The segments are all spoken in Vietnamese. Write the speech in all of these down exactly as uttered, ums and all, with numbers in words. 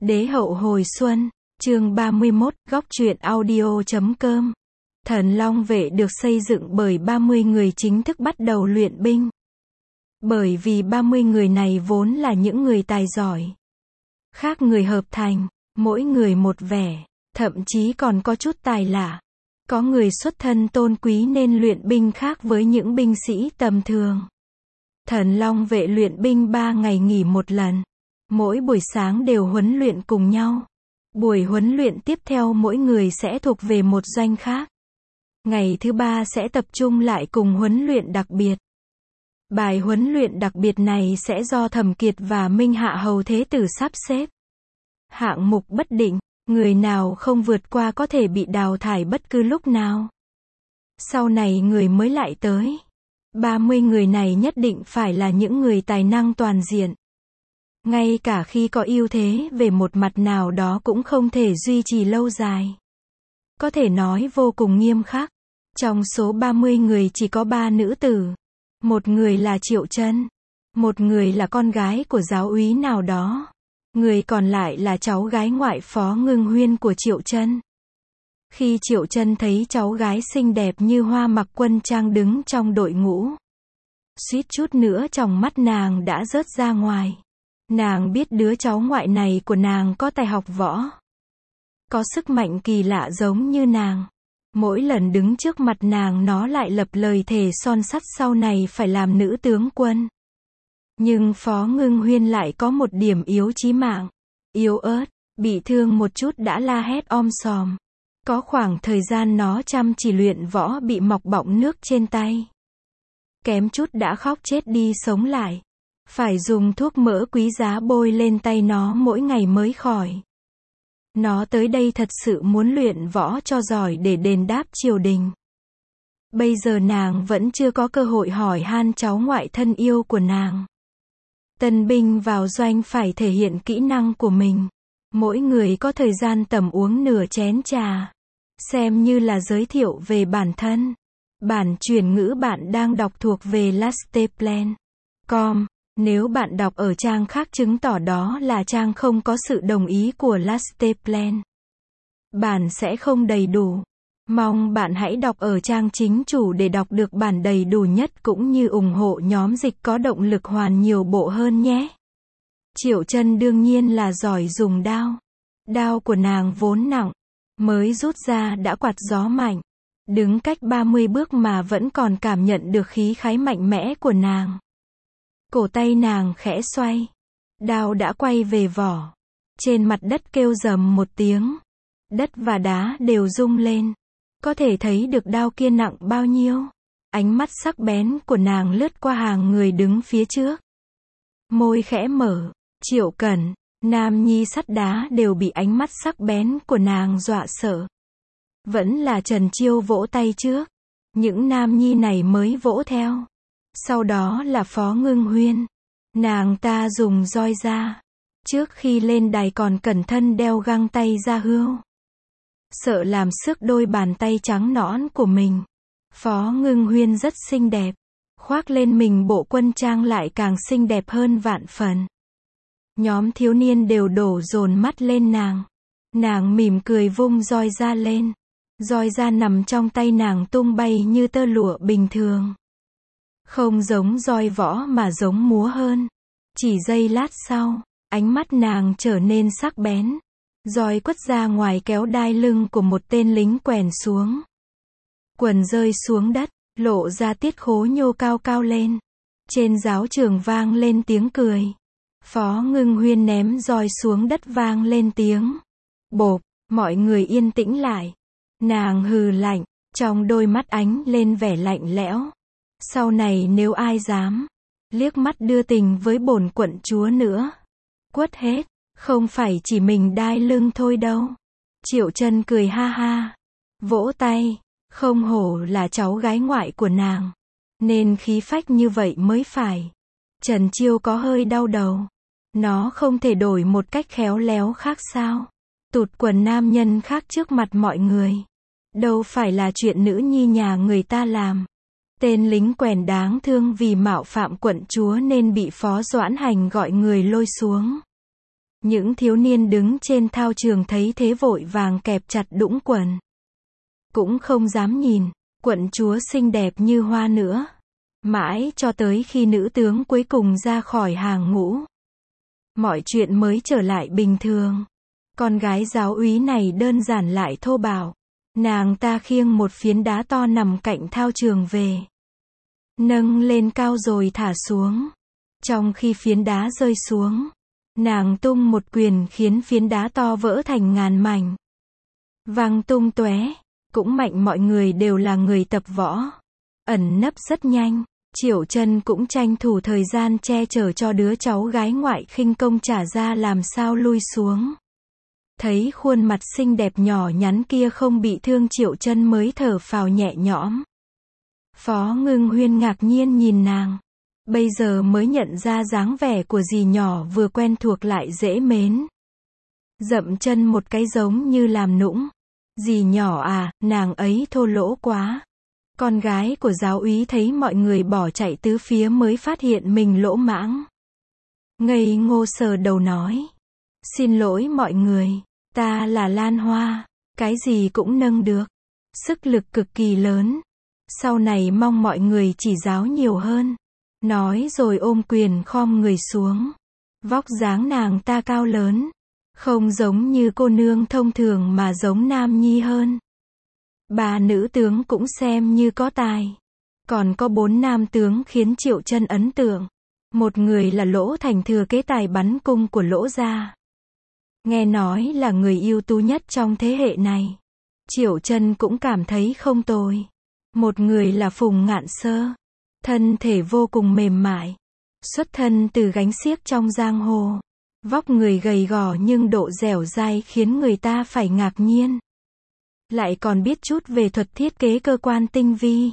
Đế hậu hồi xuân, chương ba mươi mốt, góc truyện audio chấm com. Thần Long vệ được xây dựng bởi ba mươi người chính thức bắt đầu luyện binh. Bởi vì ba mươi người này vốn là những người tài giỏi. Khác người hợp thành, mỗi người một vẻ, thậm chí còn có chút tài lạ. Có người xuất thân tôn quý nên luyện binh khác với những binh sĩ tầm thường. Thần Long vệ luyện binh ba ngày nghỉ một lần. Mỗi buổi sáng đều huấn luyện cùng nhau. Buổi huấn luyện tiếp theo mỗi người sẽ thuộc về một doanh khác. Ngày thứ ba sẽ tập trung lại cùng huấn luyện đặc biệt. Bài huấn luyện đặc biệt này sẽ do Thẩm Kiệt và Minh Hạ Hầu Thế Tử sắp xếp. Hạng mục bất định, người nào không vượt qua có thể bị đào thải bất cứ lúc nào. Sau này người mới lại tới. ba mươi người này nhất định phải là những người tài năng toàn diện. Ngay cả khi có ưu thế về một mặt nào đó cũng không thể duy trì lâu dài. Có thể nói vô cùng nghiêm khắc. Trong số ba mươi người chỉ có ba nữ tử. Một người là Triệu Chân. Một người là con gái của giáo úy nào đó. Người còn lại là cháu gái ngoại Phó Ngưng Huyên của Triệu Chân. Khi Triệu Chân thấy cháu gái xinh đẹp như hoa mặc quân trang đứng trong đội ngũ, suýt chút nữa trong mắt nàng đã rớt ra ngoài. Nàng biết đứa cháu ngoại này của nàng có tài học võ. Có sức mạnh kỳ lạ giống như nàng. Mỗi lần đứng trước mặt nàng nó lại lập lời thề son sắt sau này phải làm nữ tướng quân. Nhưng Phó Ngưng Huyên lại có một điểm yếu chí mạng. Yếu ớt, bị thương một chút đã la hét om sòm. Có khoảng thời gian nó chăm chỉ luyện võ bị mọc bọng nước trên tay. Kém chút đã khóc chết đi sống lại. Phải dùng thuốc mỡ quý giá bôi lên tay nó mỗi ngày mới khỏi. Nó tới đây thật sự muốn luyện võ cho giỏi để đền đáp triều đình. Bây giờ nàng vẫn chưa có cơ hội hỏi han cháu ngoại thân yêu của nàng. Tân binh vào doanh phải thể hiện kỹ năng của mình. Mỗi người có thời gian tầm uống nửa chén trà. Xem như là giới thiệu về bản thân. Bản chuyển ngữ bạn đang đọc thuộc về lasteplan chấm com. Nếu bạn đọc ở trang khác chứng tỏ đó là trang không có sự đồng ý của lasteplan. Bản sẽ không đầy đủ. Mong bạn hãy đọc ở trang chính chủ để đọc được bản đầy đủ nhất cũng như ủng hộ nhóm dịch có động lực hoàn nhiều bộ hơn nhé. Triệu Chân đương nhiên là giỏi dùng đao. Đao của nàng vốn nặng, mới rút ra đã quạt gió mạnh. Đứng cách ba mươi bước mà vẫn còn cảm nhận được khí khái mạnh mẽ của nàng. Cổ tay nàng khẽ xoay. Đao đã quay về vỏ. Trên mặt đất kêu rầm một tiếng. Đất và đá đều rung lên. Có thể thấy được đao kia nặng bao nhiêu. Ánh mắt sắc bén của nàng lướt qua hàng người đứng phía trước. Môi khẽ mở. Triệu Cẩn, Nam Nhi sắt đá đều bị ánh mắt sắc bén của nàng dọa sợ. Vẫn là Trần Chiêu vỗ tay trước. Những Nam Nhi này mới vỗ theo. Sau đó là Phó Ngưng Huyên. Nàng ta dùng roi ra. Trước khi lên đài còn cẩn thận đeo găng tay da hươu. Sợ làm xước đôi bàn tay trắng nõn của mình. Phó Ngưng Huyên rất xinh đẹp. Khoác lên mình bộ quân trang lại càng xinh đẹp hơn vạn phần. Nhóm thiếu niên đều đổ dồn mắt lên nàng. Nàng mỉm cười vung roi ra lên. Roi ra nằm trong tay nàng tung bay như tơ lụa bình thường. Không giống roi võ mà giống múa hơn. Chỉ giây lát sau, ánh mắt nàng trở nên sắc bén. Roi quất ra ngoài kéo đai lưng của một tên lính quèn xuống. Quần rơi xuống đất, lộ ra tiết khố nhô cao cao lên. Trên giáo trường vang lên tiếng cười. Phó Ngưng Huyên ném roi xuống đất vang lên tiếng. Bộp, mọi người yên tĩnh lại. Nàng hừ lạnh, trong đôi mắt ánh lên vẻ lạnh lẽo. Sau này nếu ai dám liếc mắt đưa tình với bổn quận chúa nữa, quất hết, không phải chỉ mình đai lưng thôi đâu. Triệu Chân cười ha ha, vỗ tay, không hổ là cháu gái ngoại của nàng, nên khí phách như vậy mới phải. Trần Chiêu có hơi đau đầu. Nó không thể đổi một cách khéo léo khác sao? Tụt quần nam nhân khác trước mặt mọi người. Đâu phải là chuyện nữ nhi nhà người ta làm. Tên lính quèn đáng thương vì mạo phạm quận chúa nên bị Phó Doãn Hành gọi người lôi xuống. Những thiếu niên đứng trên thao trường thấy thế vội vàng kẹp chặt đũng quần. Cũng không dám nhìn, quận chúa xinh đẹp như hoa nữa. Mãi cho tới khi nữ tướng cuối cùng ra khỏi hàng ngũ, mọi chuyện mới trở lại bình thường. Con gái giáo úy này đơn giản lại thô bạo. Nàng ta khiêng một phiến đá to nằm cạnh thao trường về. Nâng lên cao rồi thả xuống. Trong khi phiến đá rơi xuống, nàng tung một quyền khiến phiến đá to vỡ thành ngàn mảnh. Văng tung tóe. Cũng mạnh, mọi người đều là người tập võ. Ẩn nấp rất nhanh. Triệu Chân cũng tranh thủ thời gian che chở cho đứa cháu gái ngoại khinh công trả ra làm sao lui xuống. Thấy khuôn mặt xinh đẹp nhỏ nhắn kia không bị thương, Triệu Chân mới thở phào nhẹ nhõm. Phó Ngưng Huyên ngạc nhiên nhìn nàng. Bây giờ mới nhận ra dáng vẻ của dì nhỏ vừa quen thuộc lại dễ mến. Dậm chân một cái giống như làm nũng. Dì nhỏ à, nàng ấy thô lỗ quá. Con gái của giáo úy thấy mọi người bỏ chạy tứ phía mới phát hiện mình lỗ mãng. Ngây ngô sờ đầu nói. Xin lỗi mọi người, ta là Lan Hoa, cái gì cũng nâng được. Sức lực cực kỳ lớn. Sau này mong mọi người chỉ giáo nhiều hơn. Nói rồi ôm quyền khom người xuống. Vóc dáng nàng ta cao lớn. Không giống như cô nương thông thường mà giống nam nhi hơn. Ba nữ tướng cũng xem như có tài. Còn có bốn nam tướng khiến Triệu Chân ấn tượng. Một người là Lỗ Thành, thừa kế tài bắn cung của Lỗ gia. Nghe nói là người ưu tú nhất trong thế hệ này. Triệu Chân cũng cảm thấy không tồi. Một người là Phùng Ngạn Sơ. Thân thể vô cùng mềm mại. Xuất thân từ gánh xiếc trong giang hồ. Vóc người gầy gò nhưng độ dẻo dai khiến người ta phải ngạc nhiên. Lại còn biết chút về thuật thiết kế cơ quan tinh vi.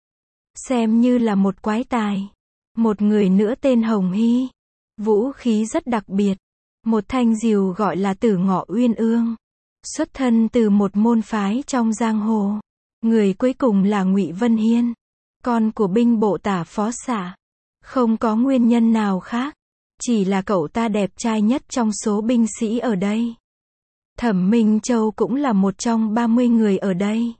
Xem như là một quái tài. Một người nữa tên Hồng Hy. Vũ khí rất đặc biệt. Một thanh diều gọi là Tử Ngọ Uyên Ương. Xuất thân từ một môn phái trong giang hồ. Người cuối cùng là Ngụy Vân Hiên. Con của binh bộ tả phó xạ. Không có nguyên nhân nào khác. Chỉ là cậu ta đẹp trai nhất trong số binh sĩ ở đây. Thẩm Minh Châu cũng là một trong ba mươi người ở đây.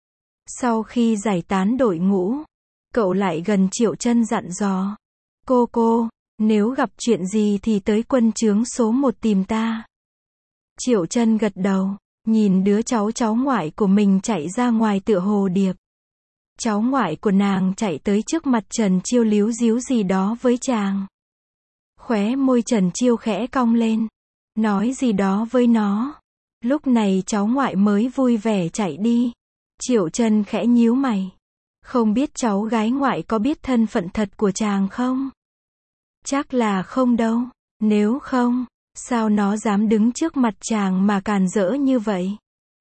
Sau khi giải tán đội ngũ, cậu lại gần Triệu Chân dặn dò. Cô cô, nếu gặp chuyện gì thì tới quân trướng số một tìm ta. Triệu Chân gật đầu, nhìn đứa cháu cháu ngoại của mình chạy ra ngoài tựa hồ điệp. Cháu ngoại của nàng chạy tới trước mặt Trần Chiêu líu díu gì đó với chàng. Khóe môi Trần Chiêu khẽ cong lên, nói gì đó với nó. Lúc này cháu ngoại mới vui vẻ chạy đi. Triệu Chân khẽ nhíu mày. Không biết cháu gái ngoại có biết thân phận thật của chàng không? Chắc là không đâu. Nếu không, sao nó dám đứng trước mặt chàng mà càn rỡ như vậy?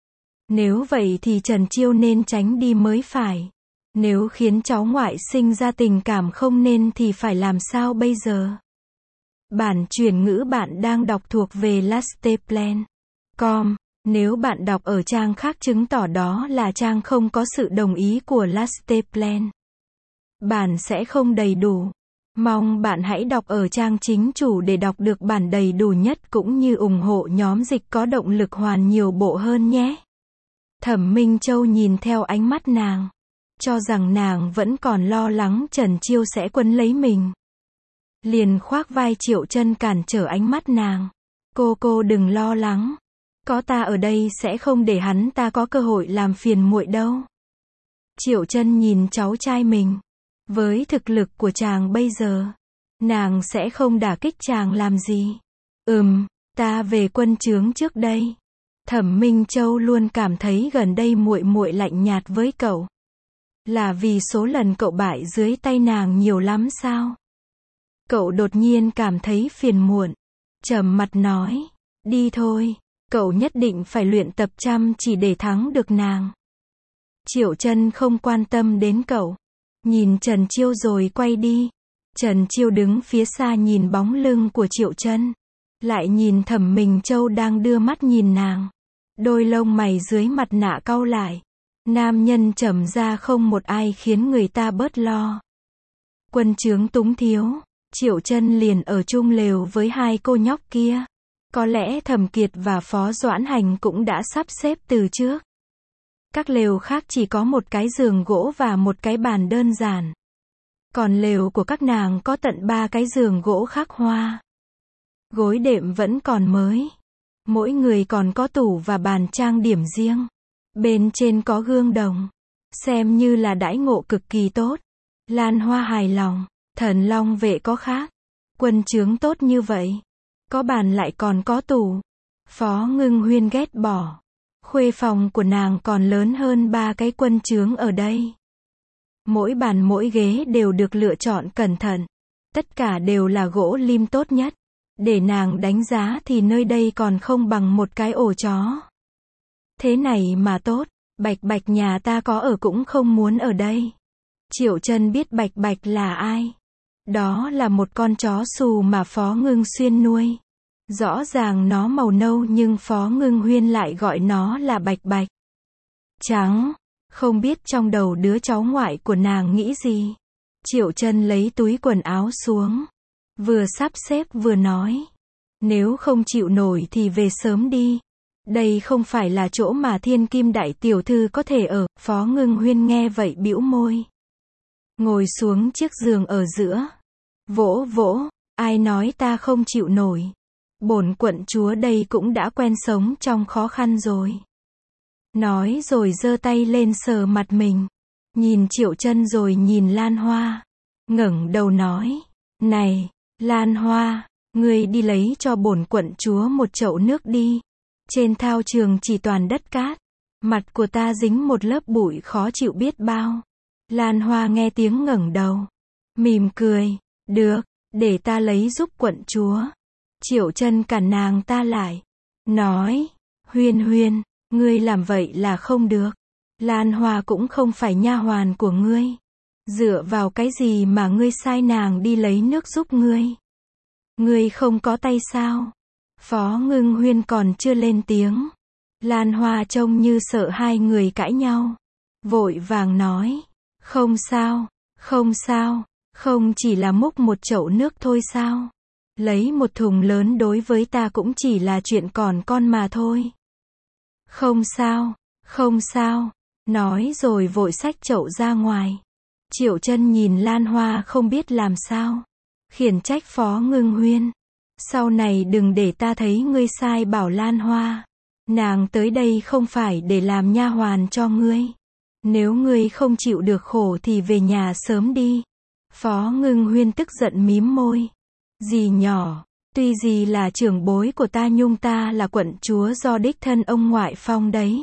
Nếu vậy thì Trần Chiêu nên tránh đi mới phải. Nếu khiến cháu ngoại sinh ra tình cảm không nên thì phải làm sao bây giờ? Bản chuyển ngữ bạn đang đọc thuộc về lasteplan chấm com. Nếu bạn đọc ở trang khác chứng tỏ đó là trang không có sự đồng ý của Lasteplan. Bản sẽ không đầy đủ. Mong bạn hãy đọc ở trang chính chủ để đọc được bản đầy đủ nhất cũng như ủng hộ nhóm dịch có động lực hoàn nhiều bộ hơn nhé. Thẩm Minh Châu nhìn theo ánh mắt nàng. Cho rằng nàng vẫn còn lo lắng Trần Chiêu sẽ quấn lấy mình. Liền khoác vai Triệu Chân cản trở ánh mắt nàng. Cô cô đừng lo lắng. Có ta ở đây sẽ không để hắn ta có cơ hội làm phiền muội đâu. Triệu Chân nhìn cháu trai mình. Với thực lực của chàng bây giờ, nàng sẽ không đả kích chàng làm gì. Ừm, ta về quân trướng trước đây. Thẩm Minh Châu luôn cảm thấy gần đây muội muội lạnh nhạt với cậu. Là vì số lần cậu bại dưới tay nàng nhiều lắm sao? Cậu đột nhiên cảm thấy phiền muộn. Trầm mặt nói, đi thôi. Cậu nhất định phải luyện tập chăm chỉ để thắng được nàng. Triệu Chân không quan tâm đến cậu. Nhìn Trần Chiêu rồi quay đi. Trần Chiêu đứng phía xa nhìn bóng lưng của Triệu Chân. Lại nhìn Thẩm Minh Châu đang đưa mắt nhìn nàng. Đôi lông mày dưới mặt nạ cau lại. Nam nhân trầm ra không một ai khiến người ta bớt lo. Quân trướng túng thiếu. Triệu Chân liền ở chung lều với hai cô nhóc kia. Có lẽ Thẩm Kiệt và Phó Doãn Hành cũng đã sắp xếp từ trước. Các lều khác chỉ có một cái giường gỗ và một cái bàn đơn giản. Còn lều của các nàng có tận ba cái giường gỗ khắc hoa. Gối đệm vẫn còn mới. Mỗi người còn có tủ và bàn trang điểm riêng. Bên trên có gương đồng. Xem như là đãi ngộ cực kỳ tốt. Lan Hoa hài lòng. Thần Long Vệ có khác. Quân trướng tốt như vậy. Có bàn lại còn có tủ. Phó Ngưng Huyên ghét bỏ. Khuê phòng của nàng còn lớn hơn ba cái quân trướng ở đây. Mỗi bàn mỗi ghế đều được lựa chọn cẩn thận. Tất cả đều là gỗ lim tốt nhất. Để nàng đánh giá thì nơi đây còn không bằng một cái ổ chó. Thế này mà tốt, Bạch Bạch nhà ta có ở cũng không muốn ở đây. Triệu Chân biết Bạch Bạch là ai. Đó là một con chó xù mà Phó Ngưng Xuyên nuôi. Rõ ràng nó màu nâu nhưng Phó Ngưng Huyên lại gọi nó là Bạch Bạch. Trắng, không biết trong đầu đứa cháu ngoại của nàng nghĩ gì. Triệu Chân lấy túi quần áo xuống. Vừa sắp xếp vừa nói. Nếu không chịu nổi thì về sớm đi. Đây không phải là chỗ mà Thiên Kim đại tiểu thư có thể ở. Phó Ngưng Huyên nghe vậy bĩu môi. Ngồi xuống chiếc giường ở giữa. Vỗ vỗ, ai nói ta không chịu nổi. Bổn quận chúa đây cũng đã quen sống trong khó khăn rồi. Nói rồi giơ tay lên sờ mặt mình. Nhìn Triệu Chân rồi nhìn Lan Hoa. Ngẩng đầu nói. Này, Lan Hoa, ngươi đi lấy cho bổn quận chúa một chậu nước đi. Trên thao trường chỉ toàn đất cát. Mặt của ta dính một lớp bụi khó chịu biết bao. Lan Hoa nghe tiếng ngẩng đầu. Mỉm cười. Được, để ta lấy giúp quận chúa. Triệu Chân cản nàng ta lại. Nói. Huyên Huyên, ngươi làm vậy là không được. Lan Hoa cũng không phải nha hoàn của ngươi. Dựa vào cái gì mà ngươi sai nàng đi lấy nước giúp ngươi? Ngươi không có tay sao? Phó Ngưng Huyên còn chưa lên tiếng. Lan Hoa trông như sợ hai người cãi nhau. Vội vàng nói. Không sao, không sao, không chỉ là múc một chậu nước thôi sao? Lấy một thùng lớn đối với ta cũng chỉ là chuyện còn con mà thôi. Không sao, không sao, nói rồi vội xách chậu ra ngoài. Triệu Chân nhìn Lan Hoa không biết làm sao. Khiển trách Phó Ngưng Huyên. Sau này đừng để ta thấy ngươi sai bảo Lan Hoa. Nàng tới đây không phải để làm nha hoàn cho ngươi. Nếu ngươi không chịu được khổ thì về nhà sớm đi. Phó Ngưng Huyên tức giận mím môi. Dì nhỏ, tuy dì là trưởng bối của ta nhưng ta là quận chúa do đích thân ông ngoại phong đấy.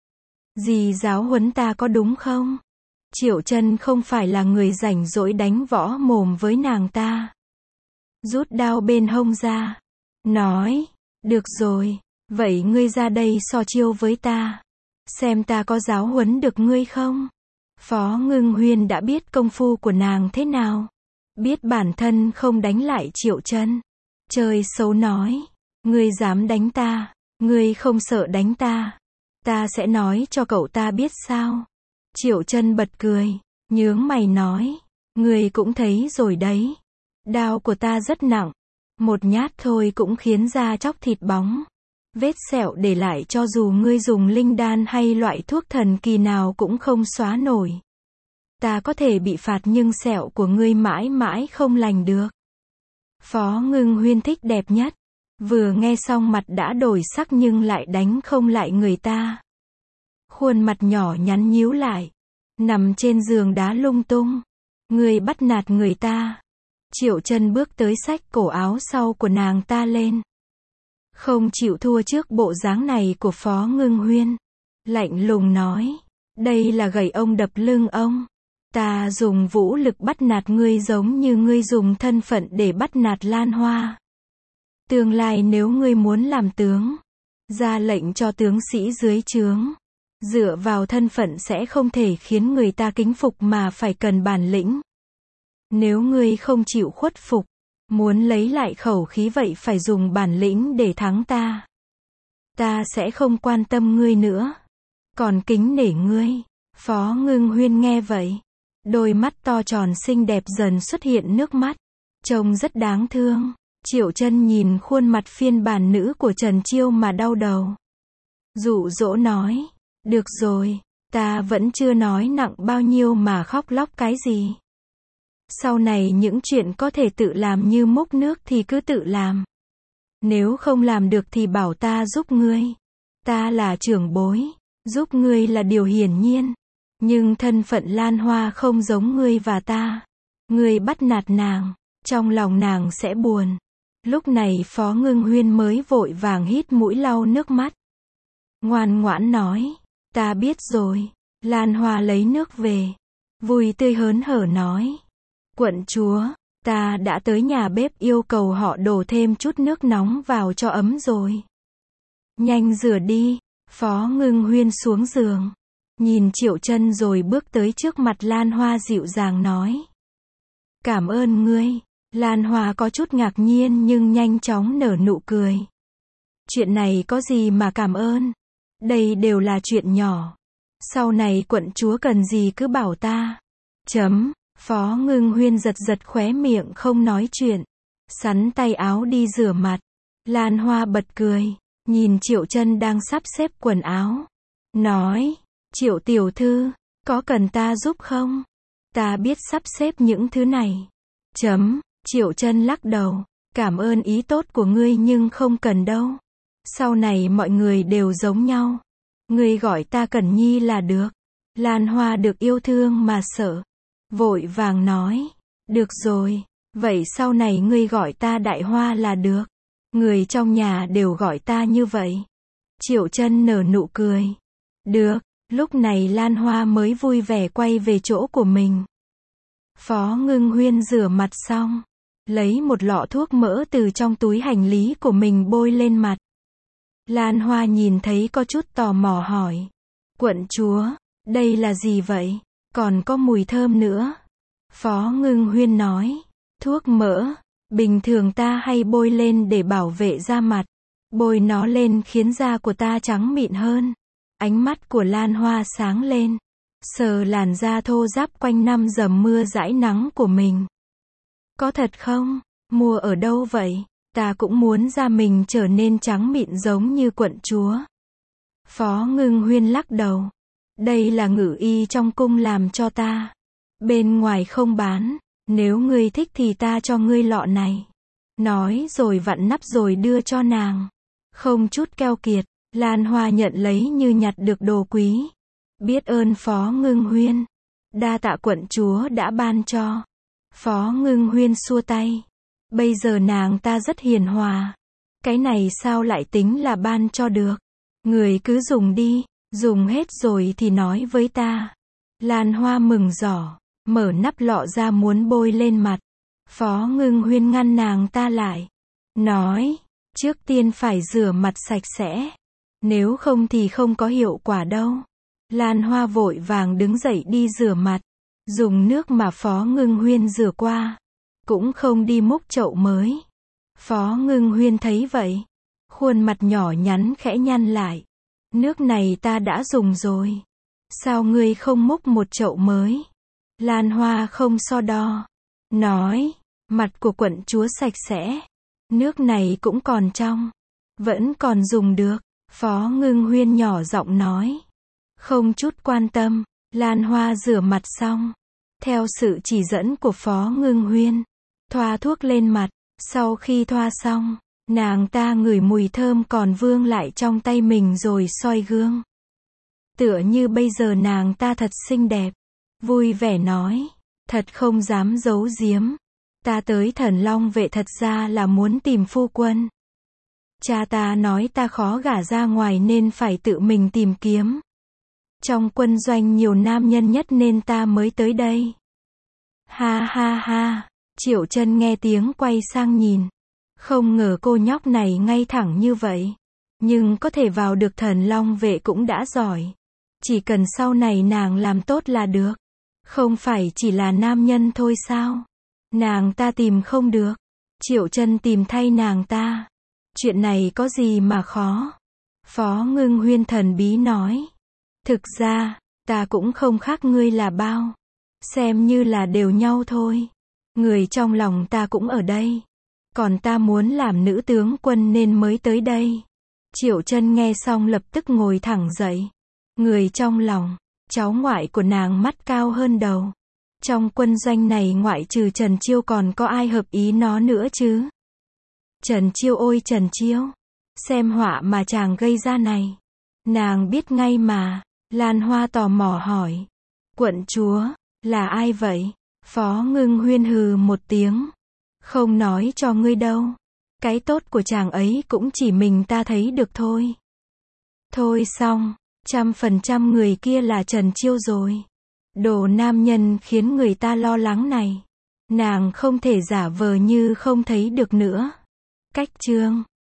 Dì giáo huấn ta có đúng không? Triệu Chân không phải là người rảnh rỗi đánh võ mồm với nàng ta. Rút đao bên hông ra. Nói, được rồi, vậy ngươi ra đây so chiêu với ta. Xem ta có giáo huấn được ngươi không? Phó Ngưng Huyên đã biết công phu của nàng thế nào. Biết bản thân không đánh lại Triệu Chân. Chơi xấu nói. Ngươi dám đánh ta. Ngươi không sợ đánh ta. Ta sẽ nói cho cậu ta biết sao. Triệu Chân bật cười. Nhướng mày nói. Ngươi cũng thấy rồi đấy. Đao của ta rất nặng. Một nhát thôi cũng khiến da chóc thịt bóng. Vết sẹo để lại cho dù ngươi dùng linh đan hay loại thuốc thần kỳ nào cũng không xóa nổi. Ta có thể bị phạt nhưng sẹo của ngươi mãi mãi không lành được. Phó Ngưng Huyên thích đẹp nhất. Vừa nghe xong mặt đã đổi sắc nhưng lại đánh không lại người ta. Khuôn mặt nhỏ nhắn nhíu lại. Nằm trên giường đá lung tung. Ngươi bắt nạt người ta. Triệu Chân bước tới xách cổ áo sau của nàng ta lên. Không chịu thua trước bộ dáng này của Phó Ngưng Huyên. Lạnh lùng nói. Đây là gậy ông đập lưng ông. Ta dùng vũ lực bắt nạt ngươi giống như ngươi dùng thân phận để bắt nạt Lan Hoa. Tương lai nếu ngươi muốn làm tướng, ra lệnh cho tướng sĩ dưới trướng, dựa vào thân phận sẽ không thể khiến người ta kính phục mà phải cần bản lĩnh. Nếu ngươi không chịu khuất phục, muốn lấy lại khẩu khí vậy phải dùng bản lĩnh để thắng ta. Ta sẽ không quan tâm ngươi nữa. Còn kính nể ngươi. Phó Ngưng Huyên nghe vậy. Đôi mắt to tròn xinh đẹp dần xuất hiện nước mắt. Trông rất đáng thương. Triệu Chân nhìn khuôn mặt phiên bản nữ của Trần Chiêu mà đau đầu. Dụ dỗ nói, được rồi, ta vẫn chưa nói nặng bao nhiêu mà khóc lóc cái gì. Sau này những chuyện có thể tự làm như múc nước thì cứ tự làm. Nếu không làm được thì bảo ta giúp ngươi. Ta là trưởng bối, giúp ngươi là điều hiển nhiên. Nhưng thân phận Lan Hoa không giống ngươi và ta. Ngươi bắt nạt nàng, trong lòng nàng sẽ buồn. Lúc này Phó Ngưng Huyên mới vội vàng hít mũi lau nước mắt. Ngoan ngoãn nói, ta biết rồi. Lan Hoa lấy nước về, vui tươi hớn hở nói, quận chúa, ta đã tới nhà bếp yêu cầu họ đổ thêm chút nước nóng vào cho ấm rồi. Nhanh rửa đi. Phó Ngưng Huyên xuống giường, nhìn Triệu Chân rồi bước tới trước mặt Lan Hoa dịu dàng nói, cảm ơn ngươi. Lan Hoa có chút ngạc nhiên nhưng nhanh chóng nở nụ cười. Chuyện này có gì mà cảm ơn, đây đều là chuyện nhỏ. Sau này quận chúa cần gì cứ bảo ta. Chấm. Phó Ngưng Huyên giật giật khóe miệng không nói chuyện, sắn tay áo đi rửa mặt. Lan Hoa bật cười, nhìn Triệu Chân đang sắp xếp quần áo, nói, Triệu tiểu thư, có cần ta giúp không? Ta biết sắp xếp những thứ này. Chấm. Triệu Chân lắc đầu, cảm ơn ý tốt của ngươi nhưng không cần đâu. Sau này mọi người đều giống nhau. Ngươi gọi ta Cẩn Nhi là được. Lan Hoa được yêu thương mà sợ, vội vàng nói, được rồi, vậy sau này ngươi gọi ta Đại Hoa là được. Người trong nhà đều gọi ta như vậy. Triệu Chân nở nụ cười. Được. Lúc này Lan Hoa mới vui vẻ quay về chỗ của mình. Phó Ngưng Huyên rửa mặt xong, lấy một lọ thuốc mỡ từ trong túi hành lý của mình bôi lên mặt. Lan Hoa nhìn thấy có chút tò mò hỏi, quận chúa, đây là gì vậy? Còn có mùi thơm nữa. Phó Ngưng Huyên nói, thuốc mỡ, bình thường ta hay bôi lên để bảo vệ da mặt. Bôi nó lên khiến da của ta trắng mịn hơn. Ánh mắt của Lan Hoa sáng lên, sờ làn da thô ráp quanh năm dầm mưa dãi nắng của mình. Có thật không? Mua ở đâu vậy? Ta cũng muốn da mình trở nên trắng mịn giống như quận chúa. Phó Ngưng Huyên lắc đầu. Đây là ngự y trong cung làm cho ta. Bên ngoài không bán. Nếu ngươi thích thì ta cho ngươi lọ này. Nói rồi vặn nắp rồi đưa cho nàng. Không chút keo kiệt, Lan Hoa nhận lấy như nhặt được đồ quý. Biết ơn Phó Ngưng Huyên. Đa tạ quận chúa đã ban cho. Phó Ngưng Huyên xua tay. Bây giờ nàng ta rất hiền hòa. Cái này sao lại tính là ban cho được? Người cứ dùng đi, dùng hết rồi thì nói với ta. Lan Hoa mừng giỏ, mở nắp lọ ra muốn bôi lên mặt. Phó Ngưng Huyên ngăn nàng ta lại. Nói, trước tiên phải rửa mặt sạch sẽ. Nếu không thì không có hiệu quả đâu. Lan Hoa vội vàng đứng dậy đi rửa mặt. Dùng nước mà Phó Ngưng Huyên rửa qua. Cũng không đi múc chậu mới. Phó Ngưng Huyên thấy vậy, khuôn mặt nhỏ nhắn khẽ nhăn lại. Nước này ta đã dùng rồi. Sao ngươi không múc một chậu mới? Lan Hoa không so đo. Nói, mặt của quận chúa sạch sẽ. Nước này cũng còn trong. Vẫn còn dùng được. Phó Ngưng Huyên nhỏ giọng nói. Không chút quan tâm. Lan Hoa rửa mặt xong. Theo sự chỉ dẫn của Phó Ngưng Huyên, thoa thuốc lên mặt. Sau khi thoa xong, nàng ta ngửi mùi thơm còn vương lại trong tay mình rồi soi gương. Tựa như bây giờ nàng ta thật xinh đẹp. Vui vẻ nói, thật không dám giấu giếm. Ta tới Thần Long Vệ thật ra là muốn tìm phu quân. Cha ta nói ta khó gả ra ngoài nên phải tự mình tìm kiếm. Trong quân doanh nhiều nam nhân nhất nên ta mới tới đây. Ha ha ha. Triệu Chân nghe tiếng quay sang nhìn. Không ngờ cô nhóc này ngay thẳng như vậy. Nhưng có thể vào được Thần Long Vệ cũng đã giỏi. Chỉ cần sau này nàng làm tốt là được. Không phải chỉ là nam nhân thôi sao? Nàng ta tìm không được. Triệu Chân tìm thay nàng ta. Chuyện này có gì mà khó? Phó Ngưng Huyên thần bí nói. Thực ra, ta cũng không khác ngươi là bao. Xem như là đều nhau thôi. Người trong lòng ta cũng ở đây. Còn ta muốn làm nữ tướng quân nên mới tới đây. Triệu Chân nghe xong lập tức ngồi thẳng dậy. Người trong lòng, cháu ngoại của nàng mắt cao hơn đầu. Trong quân doanh này ngoại trừ Trần Chiêu còn có ai hợp ý nó nữa chứ? Trần Chiêu ôi Trần Chiêu, xem họa mà chàng gây ra này. Nàng biết ngay mà. Lan Hoa tò mò hỏi. Quận chúa, là ai vậy? Phó Ngưng Huyên hừ một tiếng. Không nói cho ngươi đâu. Cái tốt của chàng ấy cũng chỉ mình ta thấy được thôi. Thôi xong, trăm phần trăm người kia là Trần Chiêu rồi. Đồ nam nhân khiến người ta lo lắng này. Nàng không thể giả vờ như không thấy được nữa. Cách chương